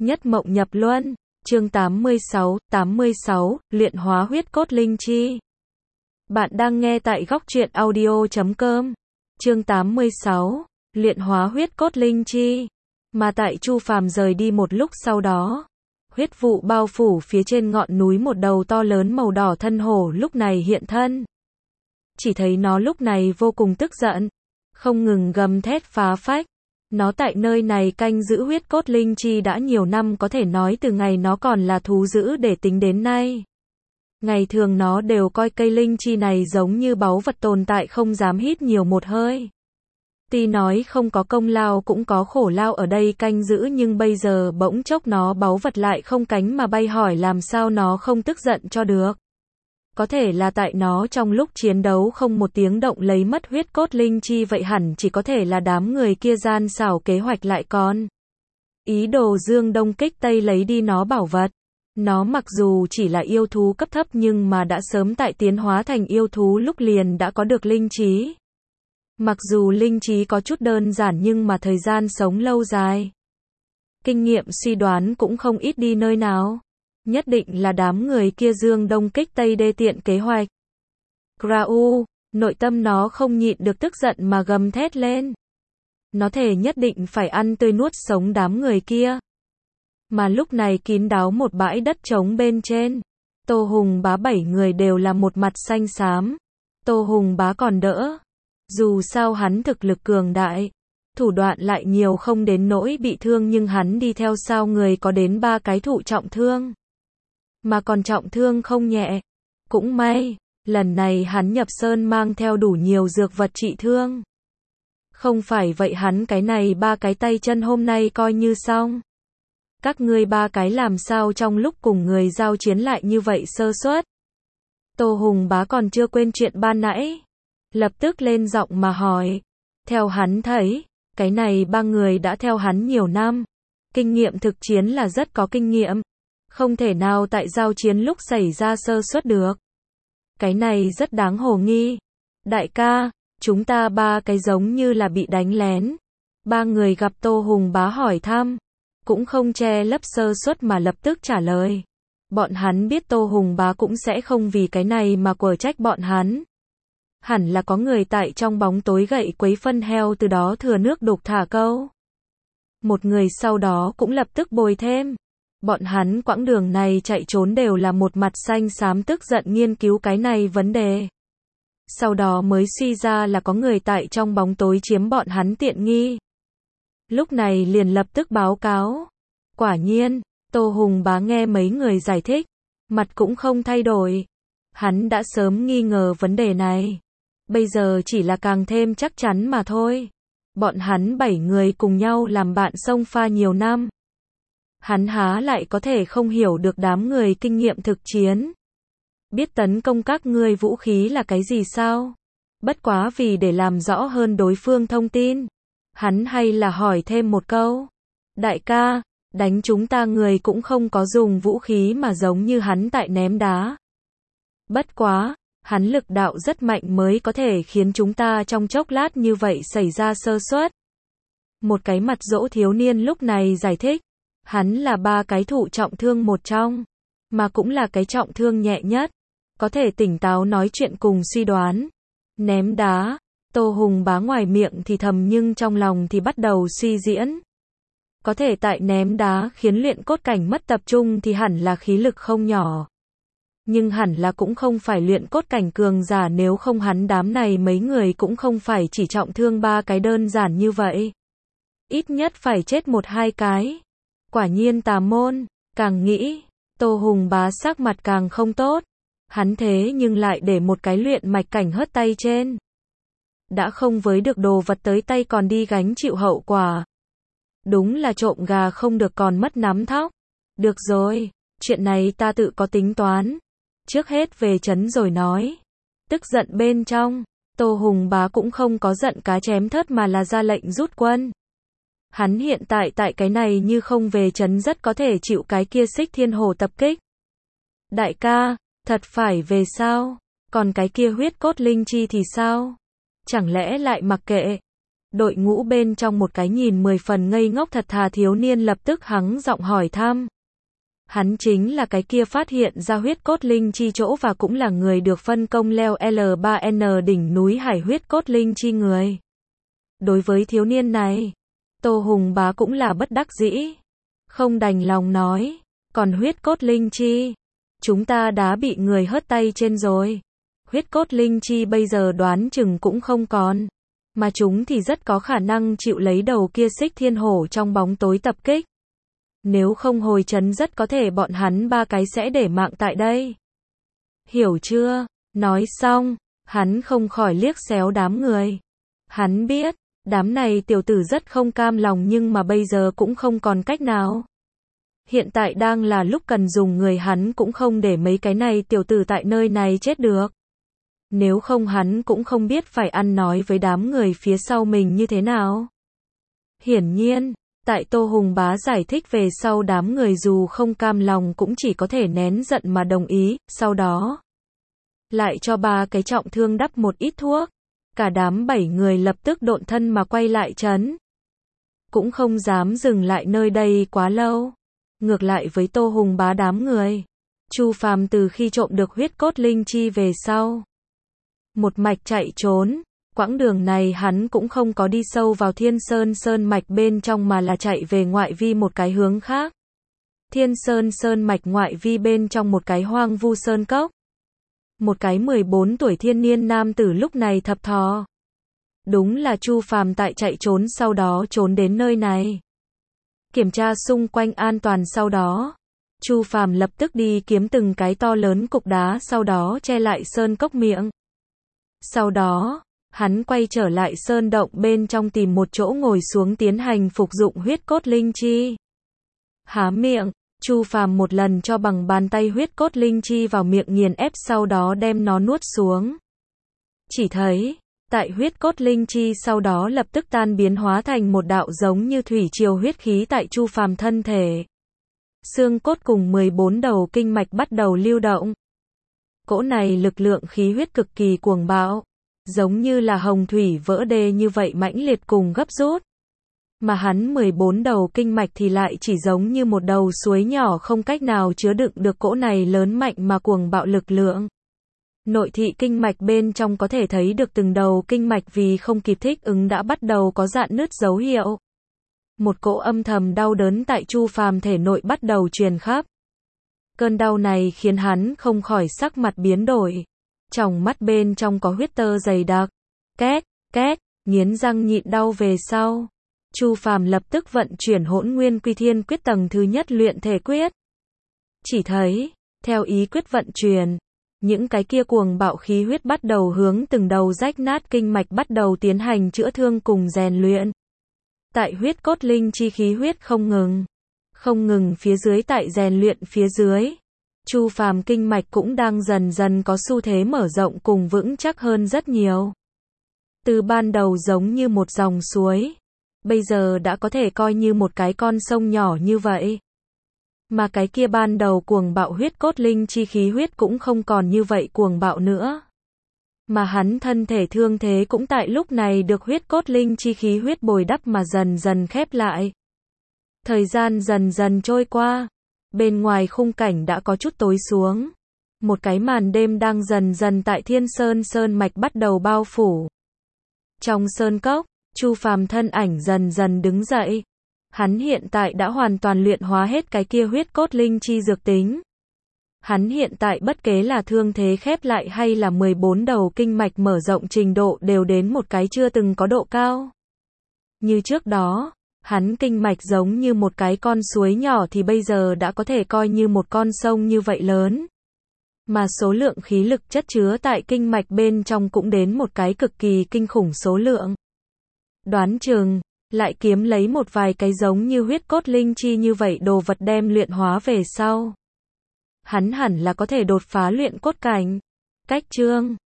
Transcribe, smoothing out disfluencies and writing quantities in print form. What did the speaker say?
Nhất mộng nhập luân. Chương 86, luyện hóa huyết cốt linh chi. Bạn đang nghe tại góc truyện audio.com. Chương 86, luyện hóa huyết cốt linh chi. Mà tại Chu Phàm rời đi một lúc sau đó, huyết vụ bao phủ phía trên ngọn núi, một đầu to lớn màu đỏ thân hổ lúc này hiện thân. Chỉ thấy nó lúc này vô cùng tức giận, không ngừng gầm thét phá phách. Nó tại nơi này canh giữ huyết cốt linh chi đã nhiều năm, có thể nói từ ngày nó còn là thú dữ để tính đến nay. Ngày thường nó đều coi cây linh chi này giống như báu vật tồn tại, không dám hít nhiều một hơi. Tuy nói không có công lao cũng có khổ lao ở đây canh giữ, nhưng bây giờ bỗng chốc nó báu vật lại không cánh mà bay, hỏi làm sao nó không tức giận cho được. Có thể là tại nó trong lúc chiến đấu không một tiếng động lấy mất huyết cốt linh chi, vậy hẳn chỉ có thể là đám người kia gian xảo kế hoạch lại còn. Ý đồ dương đông kích tây lấy đi nó bảo vật. Nó mặc dù chỉ là yêu thú cấp thấp nhưng mà đã sớm tại tiến hóa thành yêu thú lúc liền đã có được linh trí. Mặc dù linh trí có chút đơn giản nhưng mà thời gian sống lâu dài, kinh nghiệm suy đoán cũng không ít đi nơi nào. Nhất định là đám người kia dương đông kích tây đê tiện kế hoạch. Grau, nội tâm nó không nhịn được tức giận mà gầm thét lên. Nó thề nhất định phải ăn tươi nuốt sống đám người kia. Mà lúc này kín đáo một bãi đất trống bên trên, Tô Hùng Bá 7 người đều là một mặt xanh xám. Tô Hùng Bá còn đỡ, dù sao hắn thực lực cường đại, thủ đoạn lại nhiều không đến nỗi bị thương, nhưng hắn đi theo sao người có đến 3 cái thụ trọng thương. Mà còn trọng thương không nhẹ. Cũng may, lần này hắn nhập sơn mang theo đủ nhiều dược vật trị thương. Không phải vậy hắn cái này 3 cái tay chân hôm nay coi như xong. Các ngươi 3 cái làm sao trong lúc cùng người giao chiến lại như vậy sơ suất? Tô Hùng Bá còn chưa quên chuyện ban nãy, lập tức lên giọng mà hỏi. Theo hắn thấy, cái này 3 người đã theo hắn nhiều năm, kinh nghiệm thực chiến là rất có kinh nghiệm. Không thể nào tại giao chiến lúc xảy ra sơ suất được. Cái này rất đáng hồ nghi. Đại ca, chúng ta 3 cái giống như là bị đánh lén. 3 người gặp Tô Hùng Bá hỏi thăm, cũng không che lấp sơ suất mà lập tức trả lời. Bọn hắn biết Tô Hùng Bá cũng sẽ không vì cái này mà quở trách bọn hắn. Hẳn là có người tại trong bóng tối gậy quấy phân heo, từ đó thừa nước đục thả câu. Một người sau đó cũng lập tức bồi thêm. Bọn hắn quãng đường này chạy trốn đều là một mặt xanh xám tức giận nghiên cứu cái này vấn đề. Sau đó mới suy ra là có người tại trong bóng tối chiếm bọn hắn tiện nghi. Lúc này liền lập tức báo cáo. Quả nhiên, Tô Hùng Bá nghe mấy người giải thích, mặt cũng không thay đổi. Hắn đã sớm nghi ngờ vấn đề này. Bây giờ chỉ là càng thêm chắc chắn mà thôi. Bọn hắn 7 người cùng nhau làm bạn xông pha nhiều năm. Hắn há lại có thể không hiểu được đám người kinh nghiệm thực chiến. Biết tấn công các ngươi vũ khí là cái gì sao? Bất quá vì để làm rõ hơn đối phương thông tin, hắn hay là hỏi thêm một câu. Đại ca, đánh chúng ta người cũng không có dùng vũ khí mà giống như hắn tại ném đá. Bất quá, hắn lực đạo rất mạnh mới có thể khiến chúng ta trong chốc lát như vậy xảy ra sơ suất. Một cái mặt dỗ thiếu niên lúc này giải thích. Hắn là 3 cái thụ trọng thương một trong, mà cũng là cái trọng thương nhẹ nhất, có thể tỉnh táo nói chuyện cùng suy đoán. Ném đá, Tô Hùng Bá ngoài miệng thì thầm nhưng trong lòng thì bắt đầu suy diễn. Có thể tại ném đá khiến luyện cốt cảnh mất tập trung thì hẳn là khí lực không nhỏ. Nhưng hẳn là cũng không phải luyện cốt cảnh cường giả, nếu không hắn đám này mấy người cũng không phải chỉ trọng thương 3 cái đơn giản như vậy. Ít nhất phải chết 1-2 cái. Quả nhiên tà môn, càng nghĩ, Tô Hùng Bá sắc mặt càng không tốt. Hắn thế nhưng lại để một cái luyện mạch cảnh hất tay trên. Đã không với được đồ vật tới tay còn đi gánh chịu hậu quả. Đúng là trộm gà không được còn mất nắm thóc. Được rồi, chuyện này ta tự có tính toán. Trước hết về trấn rồi nói. Tức giận bên trong, Tô Hùng Bá cũng không có giận cá chém thớt mà là ra lệnh rút quân. Hắn hiện tại cái này như không về trấn rất có thể chịu cái kia Xích Thiên Hổ tập kích. Đại ca, thật phải về sao? Còn cái kia huyết cốt linh chi thì sao? Chẳng lẽ lại mặc kệ? Đội ngũ bên trong một cái nhìn 10 phần ngây ngốc thật thà thiếu niên lập tức hắng giọng hỏi thăm. Hắn chính là cái kia phát hiện ra huyết cốt linh chi chỗ và cũng là người được phân công leo L3N đỉnh núi hải huyết cốt linh chi người. Đối với thiếu niên này, Tô Hùng Bá cũng là bất đắc dĩ. Không đành lòng nói, còn huyết cốt linh chi, chúng ta đã bị người hớt tay trên rồi. Huyết cốt linh chi bây giờ đoán chừng cũng không còn. Mà chúng thì rất có khả năng chịu lấy đầu kia xích thiên hổ trong bóng tối tập kích. Nếu không hồi trấn rất có thể bọn hắn ba cái sẽ để mạng tại đây. Hiểu chưa? Nói xong, hắn không khỏi liếc xéo đám người. Hắn biết, đám này tiểu tử rất không cam lòng nhưng mà bây giờ cũng không còn cách nào. Hiện tại đang là lúc cần dùng người hắn cũng không để mấy cái này tiểu tử tại nơi này chết được. Nếu không hắn cũng không biết phải ăn nói với đám người phía sau mình như thế nào. Hiển nhiên, tại Tô Hùng Bá giải thích về sau đám người dù không cam lòng cũng chỉ có thể nén giận mà đồng ý, sau đó lại cho ba cái trọng thương đắp một ít thuốc. Cả đám 7 người lập tức độn thân mà quay lại trấn. Cũng không dám dừng lại nơi đây quá lâu. Ngược lại với Tô Hùng Bá đám người, Chu Phàm từ khi trộm được huyết cốt linh chi về sau, một mạch chạy trốn. Quãng đường này hắn cũng không có đi sâu vào Thiên Sơn Sơn mạch bên trong mà là chạy về ngoại vi một cái hướng khác. Thiên Sơn Sơn mạch ngoại vi bên trong một cái hoang vu sơn cốc. Một cái 14 tuổi thiên niên nam tử lúc này thập thò. Đúng là Chu Phàm tại chạy trốn sau đó trốn đến nơi này. Kiểm tra xung quanh an toàn sau đó, Chu Phàm lập tức đi kiếm từng cái to lớn cục đá sau đó che lại sơn cốc miệng. Sau đó, hắn quay trở lại sơn động bên trong tìm một chỗ ngồi xuống tiến hành phục dụng huyết cốt linh chi. Há miệng, Chu Phàm một lần cho bằng bàn tay huyết cốt linh chi vào miệng nghiền ép sau đó đem nó nuốt xuống. Chỉ thấy, tại huyết cốt linh chi sau đó lập tức tan biến hóa thành một đạo giống như thủy triều huyết khí tại Chu Phàm thân thể. Xương cốt cùng 14 đầu kinh mạch bắt đầu lưu động. Cỗ này lực lượng khí huyết cực kỳ cuồng bạo, giống như là hồng thủy vỡ đê như vậy mãnh liệt cùng gấp rút. Mà hắn 14 đầu kinh mạch thì lại chỉ giống như một đầu suối nhỏ không cách nào chứa đựng được cỗ này lớn mạnh mà cuồng bạo lực lượng. Nội thị kinh mạch bên trong có thể thấy được từng đầu kinh mạch vì không kịp thích ứng đã bắt đầu có rạn nứt dấu hiệu. Một cỗ âm thầm đau đớn tại Chu Phàm thể nội bắt đầu truyền khắp. Cơn đau này khiến hắn không khỏi sắc mặt biến đổi. Tròng mắt bên trong có huyết tơ dày đặc. Két, nghiến răng nhịn đau về sau. Chu Phàm lập tức vận chuyển Hỗn Nguyên Quy Thiên Quyết tầng thứ nhất luyện thể quyết. Chỉ thấy, theo ý quyết vận chuyển, những cái kia cuồng bạo khí huyết bắt đầu hướng từng đầu rách nát kinh mạch bắt đầu tiến hành chữa thương cùng rèn luyện. Tại huyết cốt linh chi khí huyết không ngừng phía dưới tại rèn luyện phía dưới. Chu Phàm kinh mạch cũng đang dần dần có xu thế mở rộng cùng vững chắc hơn rất nhiều. Từ ban đầu giống như một dòng suối, bây giờ đã có thể coi như một cái con sông nhỏ như vậy. Mà cái kia ban đầu cuồng bạo huyết cốt linh chi khí huyết cũng không còn như vậy cuồng bạo nữa. Mà hắn thân thể thương thế cũng tại lúc này được huyết cốt linh chi khí huyết bồi đắp mà dần dần khép lại. Thời gian dần dần trôi qua, bên ngoài khung cảnh đã có chút tối xuống. Một cái màn đêm đang dần dần tại Thiên Sơn Sơn mạch bắt đầu bao phủ. Trong sơn cốc, Chu Phàm thân ảnh dần dần đứng dậy. Hắn hiện tại đã hoàn toàn luyện hóa hết cái kia huyết cốt linh chi dược tính. Hắn hiện tại bất kể là thương thế khép lại hay là 14 đầu kinh mạch mở rộng trình độ đều đến một cái chưa từng có độ cao. Như trước đó, hắn kinh mạch giống như một cái con suối nhỏ thì bây giờ đã có thể coi như một con sông như vậy lớn. Mà số lượng khí lực chất chứa tại kinh mạch bên trong cũng đến một cái cực kỳ kinh khủng số lượng. Đoán chừng, lại kiếm lấy một vài cái giống như huyết cốt linh chi như vậy đồ vật đem luyện hóa về sau. Hắn hẳn là có thể đột phá luyện cốt cảnh. Cách chương